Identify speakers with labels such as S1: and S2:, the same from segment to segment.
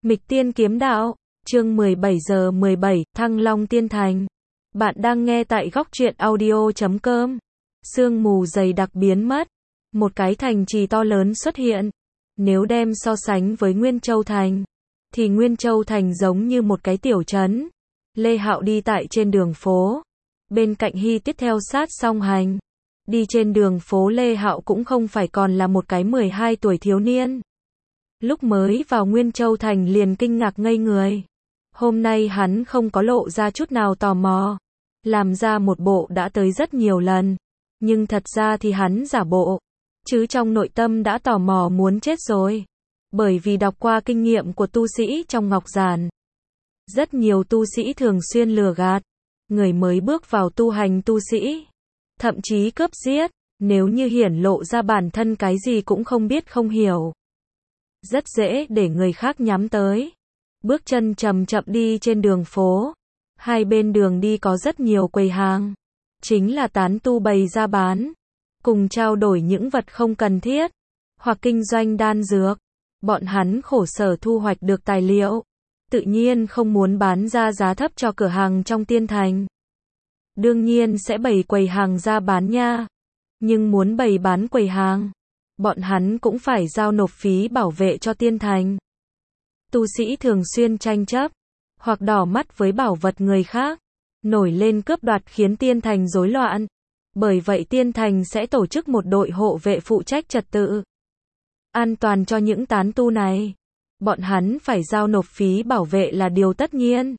S1: Mịch Tiên Kiếm Đạo, chương 17 giờ 17, Thăng Long Tiên Thành. Bạn đang nghe tại góc truyện audio.com. Sương mù dày đặc biến mất, một cái thành trì to lớn xuất hiện. Nếu đem so sánh với Nguyên Châu Thành, thì Nguyên Châu Thành giống như một cái tiểu trấn. Lê Hạo đi tại trên đường phố, bên cạnh Hy Tiết theo sát song hành. Đi trên đường phố Lê Hạo cũng không phải còn là một cái 12 tuổi thiếu niên. Lúc mới vào Nguyên Châu Thành liền kinh ngạc ngây người. Hôm nay hắn không có lộ ra chút nào tò mò, làm ra một bộ đã tới rất nhiều lần. Nhưng thật ra thì hắn giả bộ, chứ trong nội tâm đã tò mò muốn chết rồi. Bởi vì đọc qua kinh nghiệm của tu sĩ trong Ngọc Giản. Rất nhiều tu sĩ thường xuyên lừa gạt người mới bước vào tu hành tu sĩ, thậm chí cướp giết, nếu như hiển lộ ra bản thân cái gì cũng không biết không hiểu, rất dễ để người khác nhắm tới. Bước chân chậm chậm đi trên đường phố, hai bên đường đi có rất nhiều quầy hàng, chính là tán tu bày ra bán, cùng trao đổi những vật không cần thiết, hoặc kinh doanh đan dược. Bọn hắn khổ sở thu hoạch được tài liệu, tự nhiên không muốn bán ra giá thấp cho cửa hàng trong tiên thành. Đương nhiên sẽ bày quầy hàng ra bán nha. Nhưng muốn bày bán quầy hàng, bọn hắn cũng phải giao nộp phí bảo vệ cho tiên thành. Tu sĩ thường xuyên tranh chấp, hoặc đỏ mắt với bảo vật người khác, nổi lên cướp đoạt khiến tiên thành rối loạn. Bởi vậy tiên thành sẽ tổ chức một đội hộ vệ phụ trách trật tự an toàn cho những tán tu này. Bọn hắn phải giao nộp phí bảo vệ là điều tất nhiên.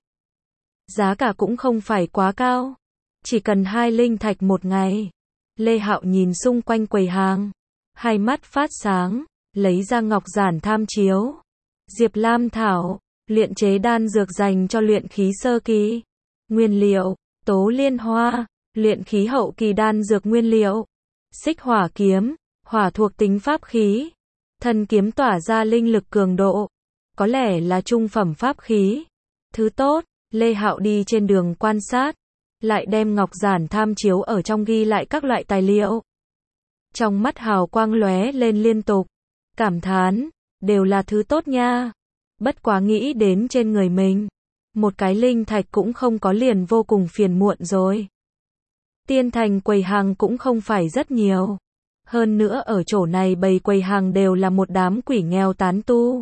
S1: Giá cả cũng không phải quá cao, chỉ cần 2 linh thạch một ngày. Lê Hạo nhìn xung quanh quầy hàng, hai mắt phát sáng, lấy ra Ngọc Giản tham chiếu. Diệp Lam Thảo, luyện chế đan dược dành cho luyện khí sơ kỳ. Nguyên liệu, tố liên hoa, luyện khí hậu kỳ đan dược nguyên liệu. Xích hỏa kiếm, hỏa thuộc tính pháp khí. Thần kiếm tỏa ra linh lực cường độ, có lẽ là trung phẩm pháp khí. Thứ tốt. Lê Hạo đi trên đường quan sát, lại đem Ngọc Giản tham chiếu ở trong ghi lại các loại tài liệu. Trong mắt hào quang lóe lên liên tục, cảm thán, đều là thứ tốt nha. Bất quá nghĩ đến trên người mình, một cái linh thạch cũng không có liền vô cùng phiền muộn rồi. Tiên thành quầy hàng cũng không phải rất nhiều. Hơn nữa ở chỗ này bày quầy hàng đều là một đám quỷ nghèo tán tu.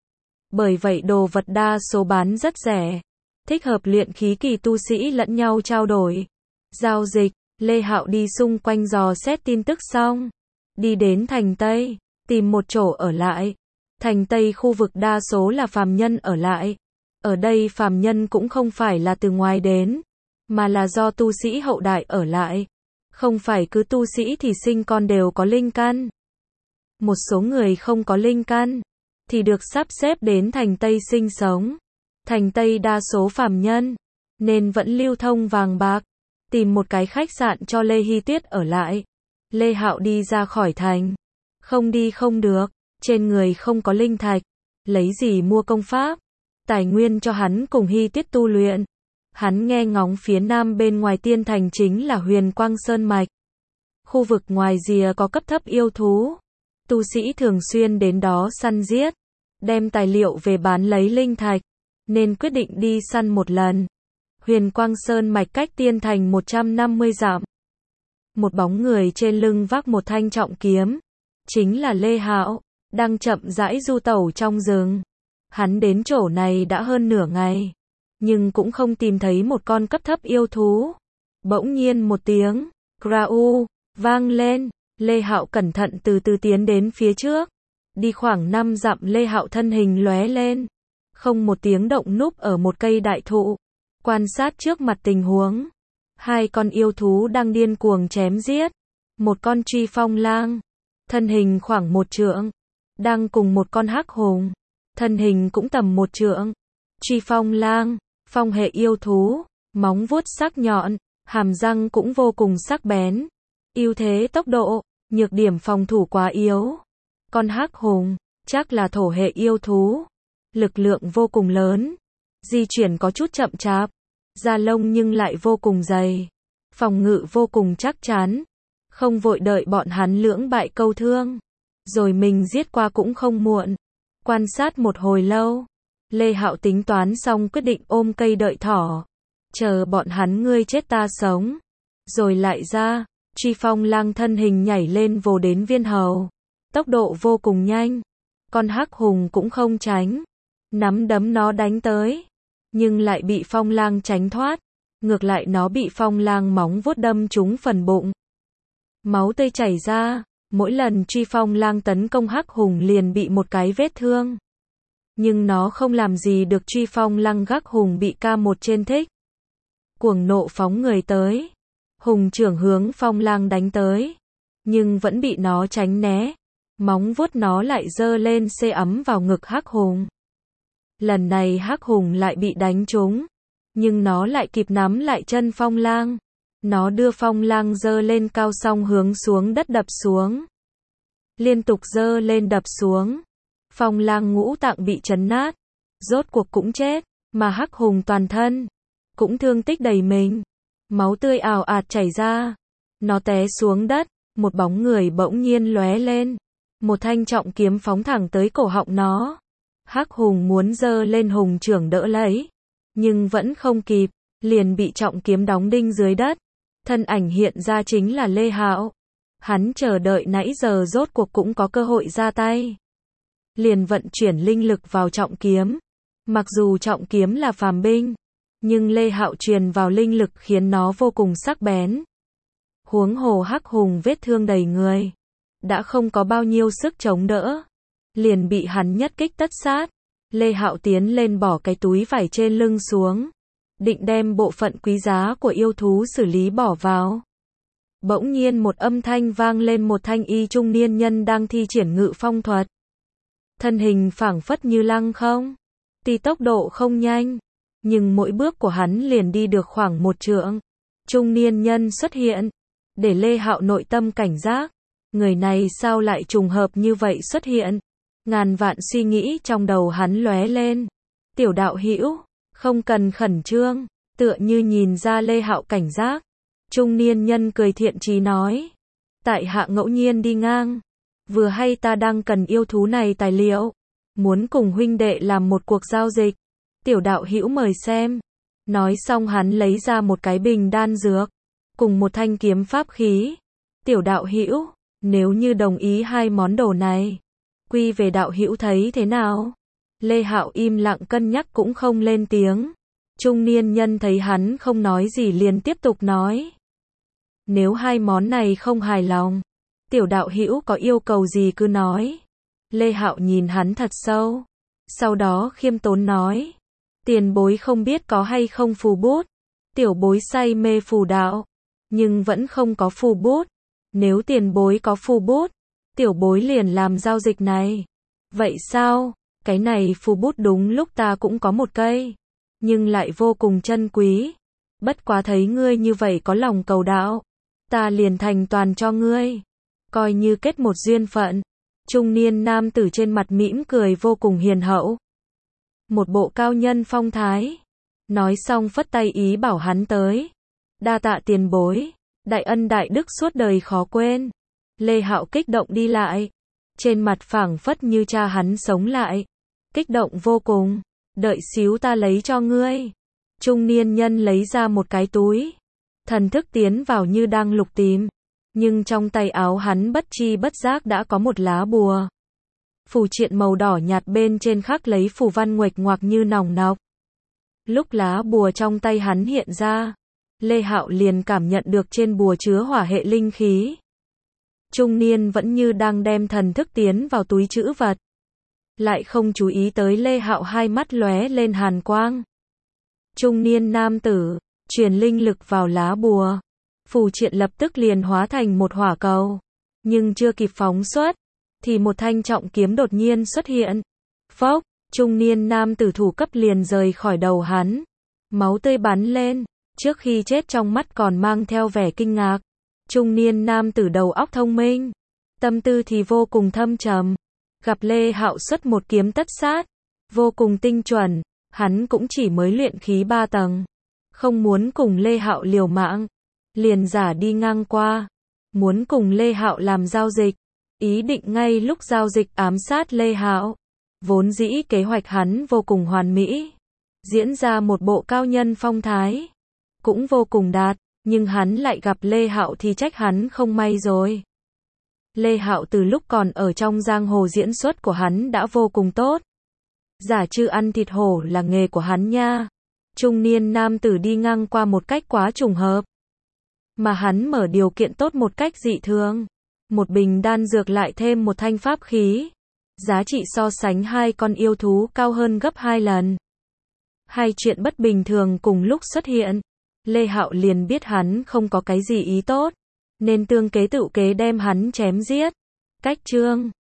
S1: Bởi vậy đồ vật đa số bán rất rẻ, thích hợp luyện khí kỳ tu sĩ lẫn nhau trao đổi, giao dịch. Lê Hạo đi xung quanh dò xét tin tức xong, đi đến thành Tây, tìm một chỗ ở lại. Thành Tây khu vực đa số là phàm nhân ở lại. Ở đây phàm nhân cũng không phải là từ ngoài đến, mà là do tu sĩ hậu đại ở lại. Không phải cứ tu sĩ thì sinh con đều có linh căn. Một số người không có linh căn, thì được sắp xếp đến thành Tây sinh sống. Thành Tây đa số phàm nhân, nên vẫn lưu thông vàng bạc. Tìm một cái khách sạn cho Lê Hy Tuyết ở lại. Lê Hạo đi ra khỏi thành. Không đi không được, trên người không có linh thạch. Lấy gì mua công pháp, tài nguyên cho hắn cùng Hy Tuyết tu luyện. Hắn nghe ngóng phía nam bên ngoài tiên thành chính là Huyền Quang Sơn Mạch. Khu vực ngoài rìa có cấp thấp yêu thú. Tu sĩ thường xuyên đến đó săn giết, đem tài liệu về bán lấy linh thạch, nên quyết định đi săn một lần. Huyền Quang Sơn Mạch cách tiên thành 150 dặm. Một bóng người trên lưng vác một thanh trọng kiếm, chính là Lê Hạo, đang chậm rãi du tẩu trong rừng. Hắn đến chỗ này đã hơn nửa ngày, nhưng cũng không tìm thấy một con cấp thấp yêu thú. Bỗng nhiên một tiếng Grau vang lên. Lê Hạo cẩn thận từ từ tiến đến phía trước. Đi khoảng 5 dặm Lê Hạo thân hình lóe lên, không một tiếng động núp ở một cây đại thụ, quan sát trước mặt tình huống. 2 con yêu thú đang điên cuồng chém giết. Một con truy phong lang, thân hình khoảng 1 trượng, đang cùng một con hắc hùng, thân hình cũng tầm 1 trượng. Truy phong lang, phong hệ yêu thú, móng vuốt sắc nhọn, hàm răng cũng vô cùng sắc bén. Ưu thế tốc độ, nhược điểm phòng thủ quá yếu. Con hắc hùng, chắc là thổ hệ yêu thú, lực lượng vô cùng lớn, di chuyển có chút chậm chạp, da lông nhưng lại vô cùng dày, phòng ngự vô cùng chắc chắn. Không vội đợi bọn hắn lưỡng bại câu thương, rồi mình giết qua cũng không muộn. Quan sát một hồi lâu, Lê Hạo tính toán xong quyết định ôm cây đợi thỏ. Chờ bọn hắn ngươi chết ta sống. Rồi lại ra, Truy Phong Lang thân hình nhảy lên vồ đến viên hầu. Tốc độ vô cùng nhanh. Con hắc hùng cũng không tránh. Nắm đấm nó đánh tới. Nhưng lại bị Phong Lang tránh thoát. Ngược lại nó bị Phong Lang móng vuốt đâm trúng phần bụng. Máu tươi chảy ra. Mỗi lần Truy Phong Lang tấn công hắc hùng liền bị một cái vết thương. Nhưng nó không làm gì được Truy Phong Lang, hắc hùng bị K1 trên thích. Cuồng nộ phóng người tới. Hùng trưởng hướng Phong Lang đánh tới. Nhưng vẫn bị nó tránh né. Móng vuốt nó lại giơ lên xê ấm vào ngực hắc hùng. Lần này hắc hùng lại bị đánh trúng. Nhưng nó lại kịp nắm lại chân Phong Lang. Nó đưa Phong Lang giơ lên cao xong hướng xuống đất đập xuống. Liên tục giơ lên đập xuống. Phong Lang ngũ tạng bị chấn nát. Rốt cuộc cũng chết. Mà hắc hùng toàn thân cũng thương tích đầy mình. Máu tươi ào ạt chảy ra. Nó té xuống đất. Một bóng người bỗng nhiên lóe lên. Một thanh trọng kiếm phóng thẳng tới cổ họng nó. Hắc hùng muốn giơ lên hùng trưởng đỡ lấy. Nhưng vẫn không kịp. Liền bị trọng kiếm đóng đinh dưới đất. Thân ảnh hiện ra chính là Lê Hạo. Hắn chờ đợi nãy giờ rốt cuộc cũng có cơ hội ra tay. Liền vận chuyển linh lực vào trọng kiếm. Mặc dù trọng kiếm là phàm binh. Nhưng Lê Hạo truyền vào linh lực khiến nó vô cùng sắc bén. Huống hồ hắc hùng vết thương đầy người. Đã không có bao nhiêu sức chống đỡ. Liền bị hắn nhất kích tất sát. Lê Hạo tiến lên bỏ cái túi vải trên lưng xuống. Định đem bộ phận quý giá của yêu thú xử lý bỏ vào. Bỗng nhiên một âm thanh vang lên, một thanh y trung niên nhân đang thi triển ngự phong thuật. Thân hình phảng phất như lăng không. Tuy tốc độ không nhanh. Nhưng mỗi bước của hắn liền đi được khoảng 1 trượng. Trung niên nhân xuất hiện. Để Lê Hạo nội tâm cảnh giác. Người này sao lại trùng hợp như vậy xuất hiện. Ngàn vạn suy nghĩ trong đầu hắn lóe lên. Tiểu đạo hữu, không cần khẩn trương. Tựa như nhìn ra Lê Hạo cảnh giác. Trung niên nhân cười thiện chí nói. Tại hạ ngẫu nhiên đi ngang. Vừa hay ta đang cần yêu thú này tài liệu. Muốn cùng huynh đệ làm một cuộc giao dịch. Tiểu đạo hữu mời xem. Nói xong hắn lấy ra một cái bình đan dược. Cùng một thanh kiếm pháp khí. Tiểu đạo hữu, nếu như đồng ý hai món đồ này. Quy về đạo hữu thấy thế nào? Lê Hạo im lặng cân nhắc cũng không lên tiếng. Trung niên nhân thấy hắn không nói gì liền tiếp tục nói. Nếu hai món này không hài lòng. Tiểu đạo hữu có yêu cầu gì cứ nói. Lê Hạo nhìn hắn thật sâu. Sau đó khiêm tốn nói. Tiền bối không biết có hay không phù bút. Tiểu bối say mê phù đạo. Nhưng vẫn không có phù bút. Nếu tiền bối có phù bút. Tiểu bối liền làm giao dịch này. Vậy sao? Cái này phù bút đúng lúc ta cũng có một cây. Nhưng lại vô cùng chân quý. Bất quá thấy ngươi như vậy có lòng cầu đạo. Ta liền thành toàn cho ngươi. Coi như kết một duyên phận. Trung niên nam tử trên mặt mỉm cười vô cùng hiền hậu. Một bộ cao nhân phong thái. Nói xong phất tay ý bảo hắn tới. Đa tạ tiền bối. Đại ân đại đức suốt đời khó quên. Lê Hạo kích động đi lại. Trên mặt phảng phất như cha hắn sống lại. Kích động vô cùng. Đợi xíu ta lấy cho ngươi. Trung niên nhân lấy ra một cái túi. Thần thức tiến vào như đang lục tìm. Nhưng trong tay áo hắn bất chi bất giác đã có một lá bùa. Phù triện màu đỏ nhạt bên trên khắc lấy phù văn nguệch ngoạc như nòng nọc. Lúc lá bùa trong tay hắn hiện ra. Lê Hạo liền cảm nhận được trên bùa chứa hỏa hệ linh khí. Trung niên vẫn như đang đem thần thức tiến vào túi trữ vật. Lại không chú ý tới Lê Hạo hai mắt lóe lên hàn quang. Trung niên nam tử, truyền linh lực vào lá bùa. Phù triện lập tức liền hóa thành một hỏa cầu. Nhưng chưa kịp phóng xuất, thì một thanh trọng kiếm đột nhiên xuất hiện. Phốc, trung niên nam tử thủ cấp liền rời khỏi đầu hắn. Máu tươi bắn lên, trước khi chết trong mắt còn mang theo vẻ kinh ngạc. Trung niên nam tử đầu óc thông minh, tâm tư thì vô cùng thâm trầm. Gặp Lê Hạo xuất một kiếm tất sát, vô cùng tinh chuẩn, hắn cũng chỉ mới luyện khí 3 tầng. Không muốn cùng Lê Hạo liều mạng, liền giả đi ngang qua. Muốn cùng Lê Hạo làm giao dịch, ý định ngay lúc giao dịch ám sát Lê Hạo. Vốn dĩ kế hoạch hắn vô cùng hoàn mỹ, diễn ra một bộ cao nhân phong thái, cũng vô cùng đạt, nhưng hắn lại gặp Lê Hạo thì trách hắn không may rồi. Lê Hạo từ lúc còn ở trong giang hồ diễn xuất của hắn đã vô cùng tốt. Giả trư ăn thịt hổ là nghề của hắn nha. Trung niên nam tử đi ngang qua một cách quá trùng hợp. Mà hắn mở điều kiện tốt một cách dị thường. Một bình đan dược lại thêm một thanh pháp khí. Giá trị so sánh hai con yêu thú cao hơn gấp 2 lần. Hai chuyện bất bình thường cùng lúc xuất hiện. Lê Hạo liền biết hắn không có cái gì ý tốt, nên tương kế tự kế đem hắn chém giết. Cách chương